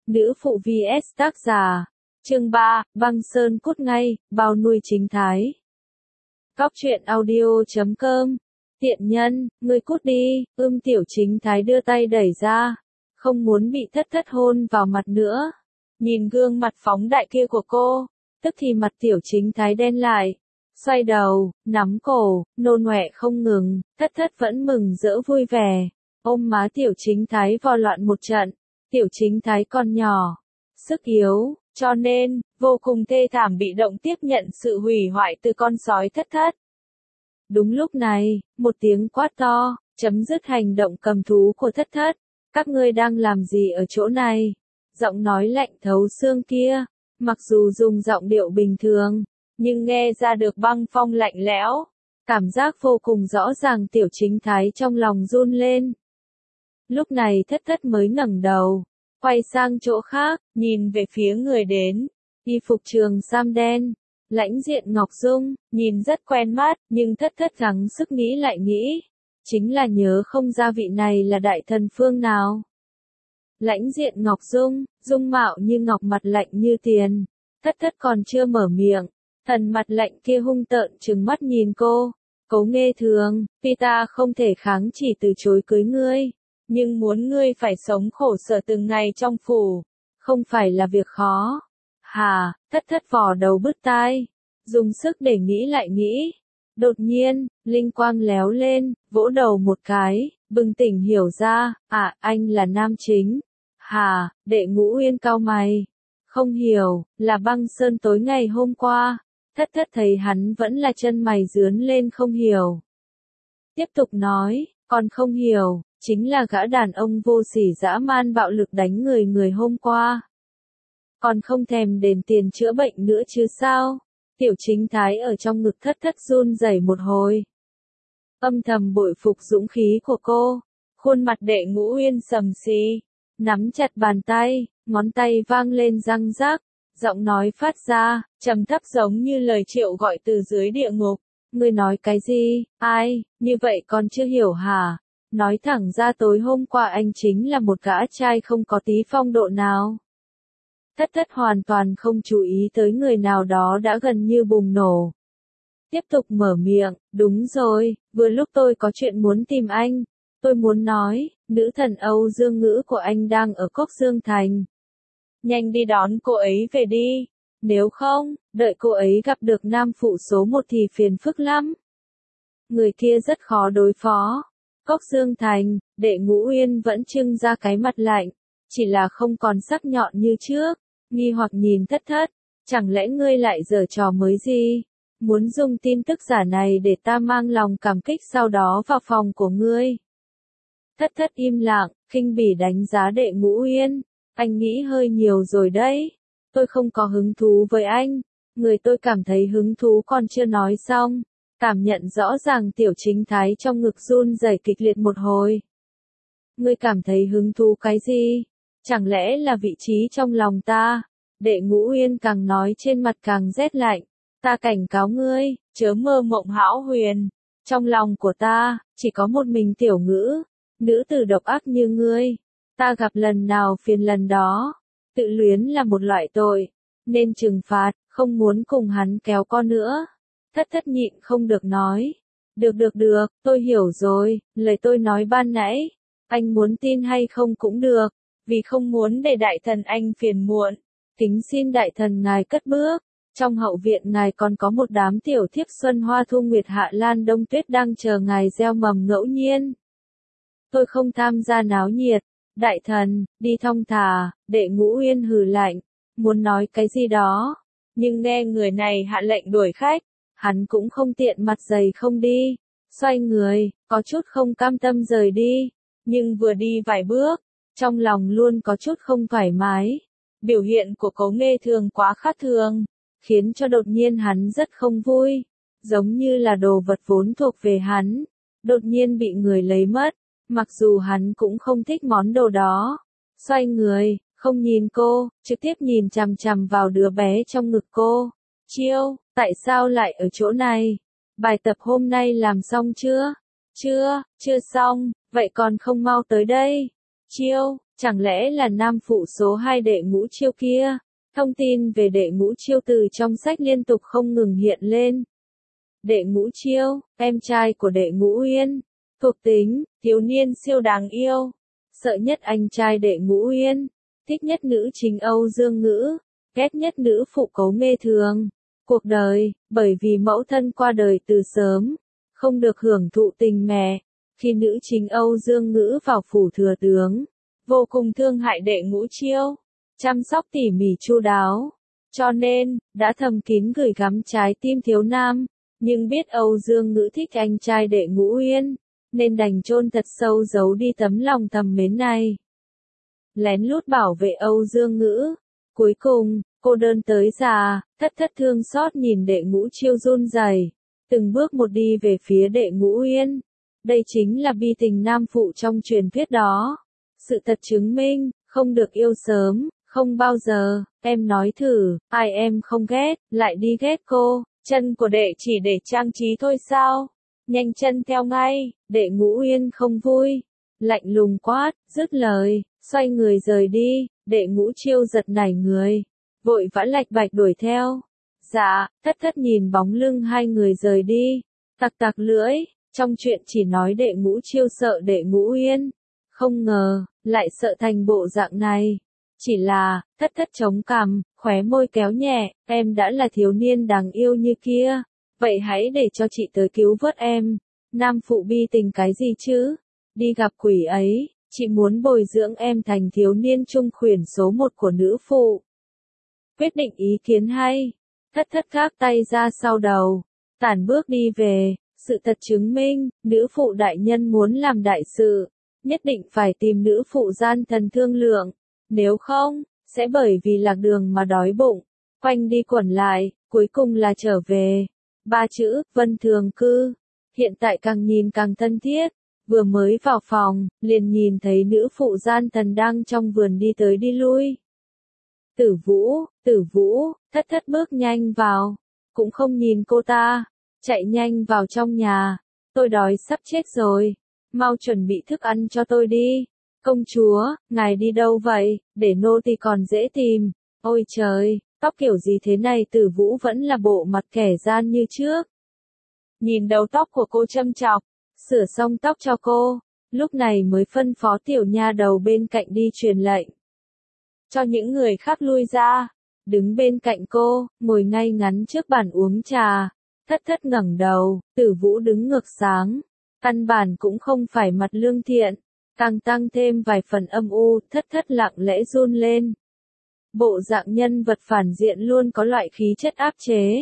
Nữ phụ vs tác giả. Chương 3, băng sơn cút ngay, bao nuôi chính thái. Cóc truyện audio.com. Tiện nhân, ngươi cút đi, tiểu chính thái đưa tay đẩy ra. Không muốn bị thất thất hôn vào mặt nữa. Nhìn gương mặt phóng đại kia của cô, tức thì mặt tiểu chính thái đen lại. Xoay đầu, nắm cổ, nôn ọe không ngừng, thất thất vẫn mừng rỡ vui vẻ. Ôm má tiểu chính thái vò loạn một trận. Tiểu chính thái còn nhỏ, sức yếu, cho nên, vô cùng thê thảm bị động tiếp nhận sự hủy hoại từ con sói thất thất. Đúng lúc này, một tiếng quát to, chấm dứt hành động cầm thú của thất thất. Các ngươi đang làm gì ở chỗ này? Giọng nói lạnh thấu xương kia, mặc dù dùng giọng điệu bình thường, nhưng nghe ra được băng phong lạnh lẽo. Cảm giác vô cùng rõ ràng tiểu chính thái trong lòng run lên. Lúc này thất thất mới ngẩng đầu, quay sang chỗ khác, nhìn về phía người đến. Y phục trường sam đen, lãnh diện Ngọc Dung, nhìn rất quen mắt, nhưng thất thất gắng sức nghĩ lại nghĩ. Chính là nhớ không ra vị này là đại thần phương nào. Lãnh diện Ngọc Dung, dung mạo như ngọc mặt lạnh như tiền. Thất thất còn chưa mở miệng, thần mặt lạnh kia hung tợn trừng mắt nhìn cô. Cố Nghê Thường, tuy ta không thể kháng chỉ từ chối cưới ngươi, nhưng muốn ngươi phải sống khổ sở từng ngày trong phủ, không phải là việc khó. Hà, thất thất vò đầu bứt tai, dùng sức để nghĩ lại nghĩ. Đột nhiên, linh quang léo lên, vỗ đầu một cái, bừng tỉnh hiểu ra, anh là nam chính. Hà, Đệ Ngũ Uyên cau mày. Không hiểu, là băng sơn tối ngày hôm qua. Thất thất thấy hắn vẫn là chân mày rướn lên không hiểu. Tiếp tục nói, còn không hiểu, chính là gã đàn ông vô sỉ dã man bạo lực đánh người hôm qua. Còn không thèm đền tiền chữa bệnh nữa chứ sao? Tiểu chính thái ở trong ngực thất thất run rẩy một hồi. Âm thầm bội phục dũng khí của cô. Khuôn mặt Đệ Ngũ Uyên sầm xì, nắm chặt bàn tay, ngón tay vang lên răng rác. Giọng nói phát ra, trầm thấp giống như lời triệu gọi từ dưới địa ngục. Ngươi nói cái gì? Ai? Như vậy còn chưa hiểu hả? Nói thẳng ra tối hôm qua anh chính là một gã trai không có tí phong độ nào. Thất thất hoàn toàn không chú ý tới người nào đó đã gần như bùng nổ. Tiếp tục mở miệng, đúng rồi, vừa lúc tôi có chuyện muốn tìm anh. Tôi muốn nói, nữ thần Âu Dương Ngữ của anh đang ở Cốc Dương Thành. Nhanh đi đón cô ấy về đi. Nếu không, đợi cô ấy gặp được nam phụ số 1 thì phiền phức lắm. Người kia rất khó đối phó. Cốc Dương Thành, Đệ Ngũ Uyên vẫn trưng ra cái mặt lạnh, chỉ là không còn sắc nhọn như trước. Nghi hoặc nhìn thất thất, chẳng lẽ ngươi lại giở trò mới gì? Muốn dùng tin tức giả này để ta mang lòng cảm kích sau đó vào phòng của ngươi. Thất thất im lặng, khinh bỉ đánh giá Đệ Ngũ Uyên. Anh nghĩ hơi nhiều rồi đấy. Tôi không có hứng thú với anh. Người tôi cảm thấy hứng thú còn chưa nói xong. Cảm nhận rõ ràng tiểu chính thái trong ngực run rẩy kịch liệt một hồi. Ngươi cảm thấy hứng thú cái gì? Chẳng lẽ là vị trí trong lòng ta? Đệ Ngũ Uyên càng nói trên mặt càng rét lạnh. Ta cảnh cáo ngươi, chớ mơ mộng hão huyền. Trong lòng của ta, chỉ có một mình Tiểu Ngữ. Nữ tử độc ác như ngươi. Ta gặp lần nào phiền lần đó. Tự luyến là một loại tội. Nên trừng phạt, không muốn cùng hắn kéo co nữa. Thất thất nhịn không được nói. Được, tôi hiểu rồi, lời tôi nói ban nãy. Anh muốn tin hay không cũng được. Vì không muốn để đại thần anh phiền muộn. Kính xin đại thần ngài cất bước. Trong hậu viện ngài còn có một đám tiểu thiếp xuân hoa thu nguyệt hạ lan đông tuyết đang chờ ngài gieo mầm ngẫu nhiên. Tôi không tham gia náo nhiệt. Đại thần, đi thong thả. Đệ Ngũ Uyên hừ lạnh, muốn nói cái gì đó. Nhưng nghe người này hạ lệnh đuổi khách, hắn cũng không tiện mặt dày không đi. Xoay người, có chút không cam tâm rời đi. Nhưng vừa đi vài bước, trong lòng luôn có chút không thoải mái. Biểu hiện của Cố Nghê Thường quá khác thường, khiến cho đột nhiên hắn rất không vui. Giống như là đồ vật vốn thuộc về hắn, đột nhiên bị người lấy mất. Mặc dù hắn cũng không thích món đồ đó. Xoay người, không nhìn cô, trực tiếp nhìn chằm chằm vào đứa bé trong ngực cô. Chiêu, tại sao lại ở chỗ này? Bài tập hôm nay làm xong chưa? Chưa xong, vậy còn không mau tới đây. Chiêu, Chẳng lẽ là nam phụ số 2 Đệ Ngũ Chiêu kia? Thông tin về Đệ Ngũ Chiêu từ trong sách liên tục không ngừng hiện lên. Đệ Ngũ Chiêu, em trai của Đệ Ngũ Uyên. Thuộc tính, thiếu niên siêu đáng yêu. Sợ nhất anh trai Đệ Ngũ Uyên. Thích nhất nữ chính Âu Dương Ngữ. Ghét nhất nữ phụ Cấu Nghê Thường. Cuộc đời, bởi vì mẫu thân qua đời từ sớm, không được hưởng thụ tình mẹ. Khi nữ chính Âu Dương Ngữ vào phủ thừa tướng, vô cùng thương hại Đệ Ngũ Chiêu, chăm sóc tỉ mỉ chu đáo. Cho nên, đã thầm kín gửi gắm trái tim thiếu nam, nhưng biết Âu Dương Ngữ thích anh trai Đệ Ngũ Uyên, nên đành chôn thật sâu giấu đi tấm lòng thầm mến này. Lén lút bảo vệ Âu Dương Ngữ. Cuối cùng, cô đơn tới già, thất thất thương xót nhìn Đệ Ngũ Chiêu run rẩy, từng bước một đi về phía Đệ Ngũ Uyên. Đây chính là bi tình nam phụ trong truyền thuyết đó. Sự thật chứng minh, không được yêu sớm, không bao giờ, em nói thử, ai em không ghét, lại đi ghét cô, chân của đệ chỉ để trang trí thôi sao? Nhanh chân theo ngay, Đệ Ngũ Uyên không vui, lạnh lùng quát, dứt lời, xoay người rời đi, Đệ Ngũ Chiêu giật nảy người, vội vã lạch bạch đuổi theo. Dạ, thất thất nhìn bóng lưng hai người rời đi, tặc tặc lưỡi, trong chuyện chỉ nói Đệ Ngũ Chiêu sợ Đệ Ngũ Uyên, không ngờ, lại sợ thành bộ dạng này. Chỉ là, thất thất chống cằm, khóe môi kéo nhẹ, em đã là thiếu niên đáng yêu như kia, vậy hãy để cho chị tới cứu vớt em. Nam phụ bi tình cái gì chứ? Đi gặp quỷ ấy, chị muốn bồi dưỡng em thành thiếu niên trung khuyển số 1 của nữ phụ. Quyết định ý kiến hay. Thất thất gác tay ra sau đầu, tản bước đi về. Sự thật chứng minh, nữ phụ đại nhân muốn làm đại sự, nhất định phải tìm nữ phụ gian thần thương lượng. Nếu không, sẽ bởi vì lạc đường mà đói bụng, quanh đi quẩn lại, cuối cùng là trở về. 3 chữ, Vân Thường Cư. Hiện tại càng nhìn càng thân thiết. Vừa mới vào phòng, liền nhìn thấy nữ phụ gian thần đang trong vườn đi tới đi lui. Tử Vũ, thất thất bước nhanh vào, cũng không nhìn cô ta, chạy nhanh vào trong nhà. Tôi đói sắp chết rồi, mau chuẩn bị thức ăn cho tôi đi. Công chúa, ngài đi đâu vậy, để nô tỳ còn dễ tìm. Ôi trời, tóc kiểu gì thế này? Tử Vũ vẫn là bộ mặt kẻ gian như trước. Nhìn đầu tóc của cô châm chọc, sửa xong tóc cho cô, lúc này mới phân phó tiểu nha đầu bên cạnh đi truyền lệnh. Cho những người khác lui ra, đứng bên cạnh cô, ngồi ngay ngắn trước bàn uống trà. Thất thất ngẩng đầu, Tử Vũ đứng ngược sáng, căn bản cũng không phải mặt lương thiện, càng tăng thêm vài phần âm u. Thất thất lặng lẽ run lên. Bộ dạng nhân vật phản diện luôn có loại khí chất áp chế,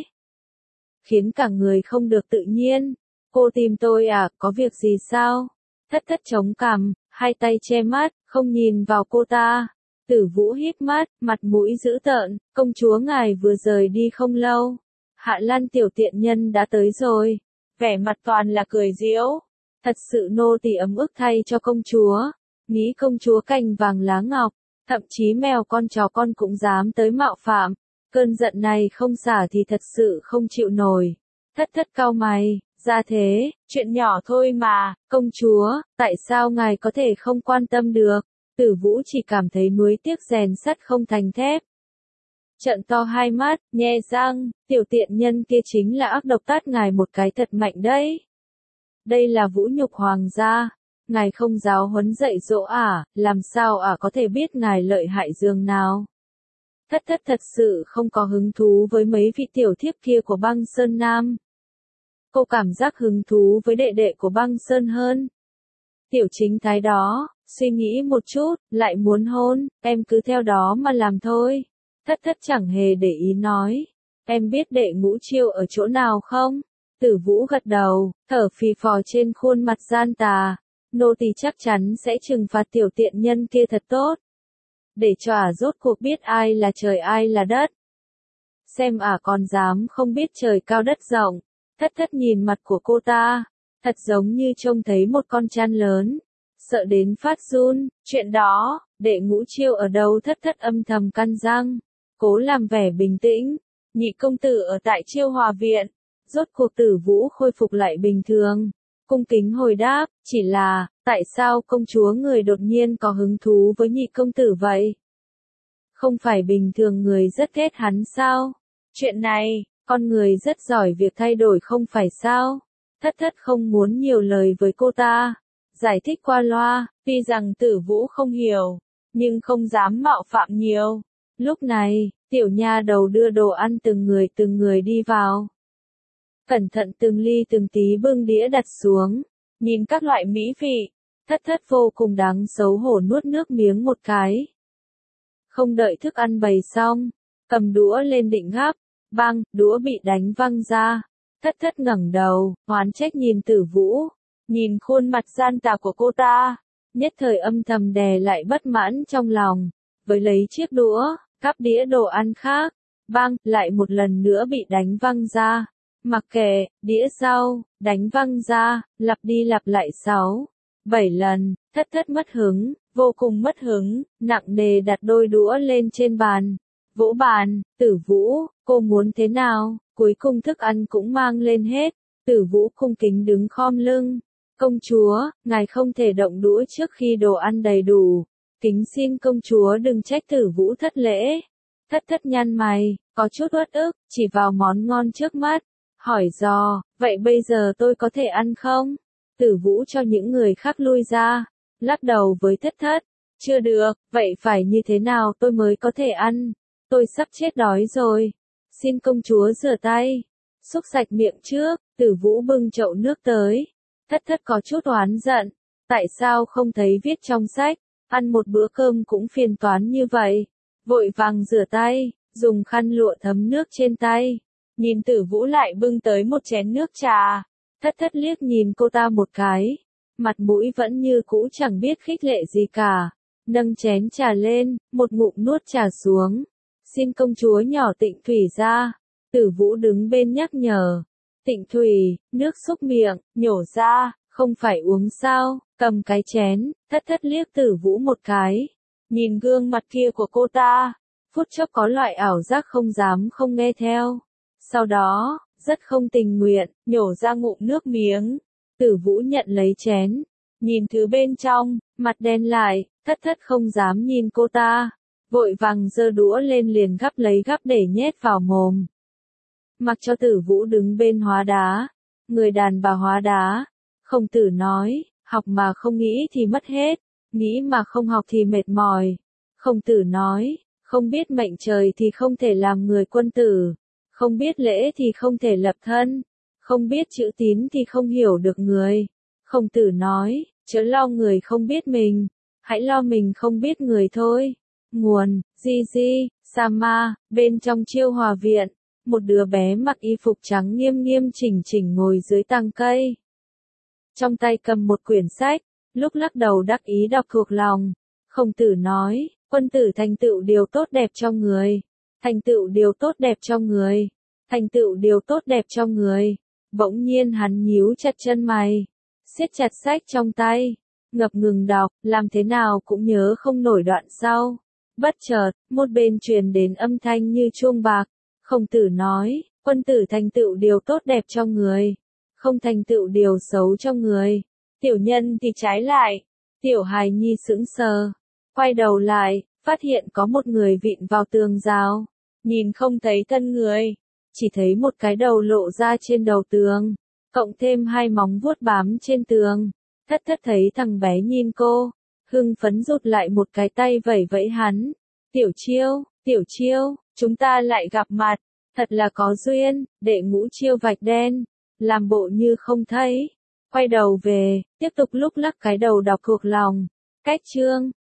khiến cả người không được tự nhiên. Cô tìm tôi à, có việc gì sao? Thất thất chống cằm, hai tay che mắt, không nhìn vào cô ta. Tử Vũ híp mắt, mặt mũi dữ tợn, công chúa ngài vừa rời đi không lâu. Hạ Lan tiểu tiện nhân đã tới rồi. Vẻ mặt toàn là cười giễu. Thật sự nô tỳ ấm ức thay cho công chúa. Nghĩ công chúa cành vàng lá ngọc, thậm chí mèo con chó con cũng dám tới mạo phạm. Cơn giận này không xả thì thật sự không chịu nổi. Thất thất cau mày, ra thế, chuyện nhỏ thôi mà, công chúa, tại sao ngài có thể không quan tâm được? Tử Vũ chỉ cảm thấy nuối tiếc rèn sắt không thành thép. Trợn to hai mắt, nhe răng, tiểu tiện nhân kia chính là ác độc tát ngài một cái thật mạnh đấy. Đây là vũ nhục hoàng gia, ngài không giáo huấn dạy dỗ à, làm sao có thể biết ngài lợi hại dường nào. Thất thất thật sự không có hứng thú với mấy vị tiểu thiếp kia của Băng Sơn Nam. Cô cảm giác hứng thú với đệ đệ của Băng Sơn hơn. Tiểu chính thái đó, suy nghĩ một chút, lại muốn hôn, em cứ theo đó mà làm thôi. Thất thất chẳng hề để ý nói. Em biết Đệ Ngũ Chiêu ở chỗ nào không? Tử Vũ gật đầu, thở phì phò trên khuôn mặt gian tà. Nô tỳ chắc chắn sẽ trừng phạt tiểu tiện nhân kia thật tốt. Để cho rốt cuộc biết ai là trời ai là đất. Xem còn dám không biết trời cao đất rộng. Thất thất nhìn mặt của cô ta, thật giống như trông thấy một con chăn lớn. Sợ đến phát run, chuyện đó, Đệ Ngũ Chiêu ở đâu? Thất thất âm thầm căn răng, cố làm vẻ bình tĩnh. Nhị công tử ở tại Chiêu Hòa viện. Rốt cuộc Tử Vũ khôi phục lại bình thường, cung kính hồi đáp, chỉ là, Tại sao công chúa người đột nhiên có hứng thú với nhị công tử vậy? Không phải bình thường người rất ghét hắn sao? Chuyện này, con người rất giỏi việc thay đổi không phải sao? Thất thất không muốn nhiều lời với cô ta. Giải thích qua loa, tuy rằng Tử Vũ không hiểu, nhưng không dám mạo phạm nhiều. Lúc này, tiểu nha đầu đưa đồ ăn từng người đi vào. Cẩn thận từng ly từng tí bưng đĩa đặt xuống, nhìn các loại mỹ vị, thất thất vô cùng đáng xấu hổ nuốt nước miếng một cái. Không đợi thức ăn bày xong, cầm đũa lên định gắp, băng, đũa bị đánh văng ra. Thất thất ngẩng đầu, oán trách nhìn Tử Vũ, nhìn khuôn mặt gian tà của cô ta, nhất thời âm thầm đè lại bất mãn trong lòng, với lấy chiếc đũa, cắp đĩa đồ ăn khác, băng, lại một lần nữa bị đánh văng ra. Mặc kệ, đĩa sau, đánh văng ra, lặp đi lặp lại 6, 7 lần, thất thất mất hứng, vô cùng mất hứng, nặng nề đặt đôi đũa lên trên bàn. Vỗ bàn, Tử Vũ, cô muốn thế nào? Cuối cùng thức ăn cũng mang lên hết. Tử Vũ cung kính đứng khom lưng. Công chúa, ngài không thể động đũa trước khi đồ ăn đầy đủ. Kính xin công chúa đừng trách Tử Vũ thất lễ. Thất thất nhăn mày, có chút uất ức, chỉ vào món ngon trước mắt. Hỏi dò, vậy bây giờ tôi có thể ăn không? Tử Vũ cho những người khác lui ra. Lắc đầu với thất thất. Chưa được, vậy phải như thế nào tôi mới có thể ăn? Tôi sắp chết đói rồi. Xin công chúa rửa tay. Xúc sạch miệng trước, Tử Vũ bưng chậu nước tới. Thất thất có chút oán giận. Tại sao không thấy viết trong sách, ăn một bữa cơm cũng phiền toán như vậy. Vội vàng rửa tay, dùng khăn lụa thấm nước trên tay. Nhìn Tử Vũ lại bưng tới một chén nước trà. Thất thất liếc nhìn cô ta một cái. Mặt mũi vẫn như cũ chẳng biết khích lệ gì cả. Nâng chén trà lên, một ngụm nuốt trà xuống. Xin công chúa nhỏ Tịnh thủy ra. Tử Vũ đứng bên nhắc nhở. Tịnh thủy, nước xúc miệng, nhổ ra, không phải uống sao? Cầm cái chén, thất thất liếc Tử Vũ một cái. Nhìn gương mặt kia của cô ta, phút chốc có loại ảo giác không dám không nghe theo. Sau đó, rất không tình nguyện, nhổ ra ngụm nước miếng. Tử Vũ nhận lấy chén, nhìn thứ bên trong, mặt đen lại, thất thất không dám nhìn cô ta. Vội vàng giơ đũa lên liền gắp lấy gắp để nhét vào mồm. Mặc cho Tử Vũ đứng bên hóa đá. Người đàn bà hóa đá. Khổng Tử nói, học mà không nghĩ thì mất hết, nghĩ mà không học thì mệt mỏi. Khổng Tử nói, không biết mệnh trời thì không thể làm người quân tử, không biết lễ thì không thể lập thân, không biết chữ tín thì không hiểu được người. Khổng Tử nói, chớ lo người không biết mình, hãy lo mình không biết người thôi. Nguồn, Gigi, Sama, bên trong Chiêu Hòa viện, một đứa bé mặc y phục trắng nghiêm nghiêm chỉnh chỉnh ngồi dưới tàng cây. Trong tay cầm một quyển sách, lúc lắc đầu đắc ý đọc thuộc lòng. Khổng Tử nói, quân tử thành tựu điều tốt đẹp trong người, thành tựu điều tốt đẹp trong người, thành tựu điều tốt đẹp trong người. Bỗng nhiên hắn nhíu chặt chân mày, siết chặt sách trong tay, ngập ngừng đọc, làm thế nào cũng nhớ không nổi đoạn sau. Bất chợt, một bên truyền đến âm thanh như chuông bạc. Khổng Tử nói, quân tử thành tựu điều tốt đẹp trong người, không thành tựu điều xấu trong người. Tiểu nhân thì trái lại. Tiểu hài nhi sững sờ, quay đầu lại, phát hiện có một người vịn vào tường rào. Nhìn không thấy thân người, chỉ thấy một cái đầu lộ ra trên đầu tường, cộng thêm hai móng vuốt bám trên tường. Thất thất thấy thằng bé nhìn cô, hưng phấn rụt lại một cái tay vẫy vẫy hắn. Tiểu Chiêu, chúng ta lại gặp mặt, thật là có duyên. Đệ Ngũ Chiêu vạch đen, làm bộ như không thấy, quay đầu về, tiếp tục lúc lắc cái đầu đọc thuộc lòng. Cách chương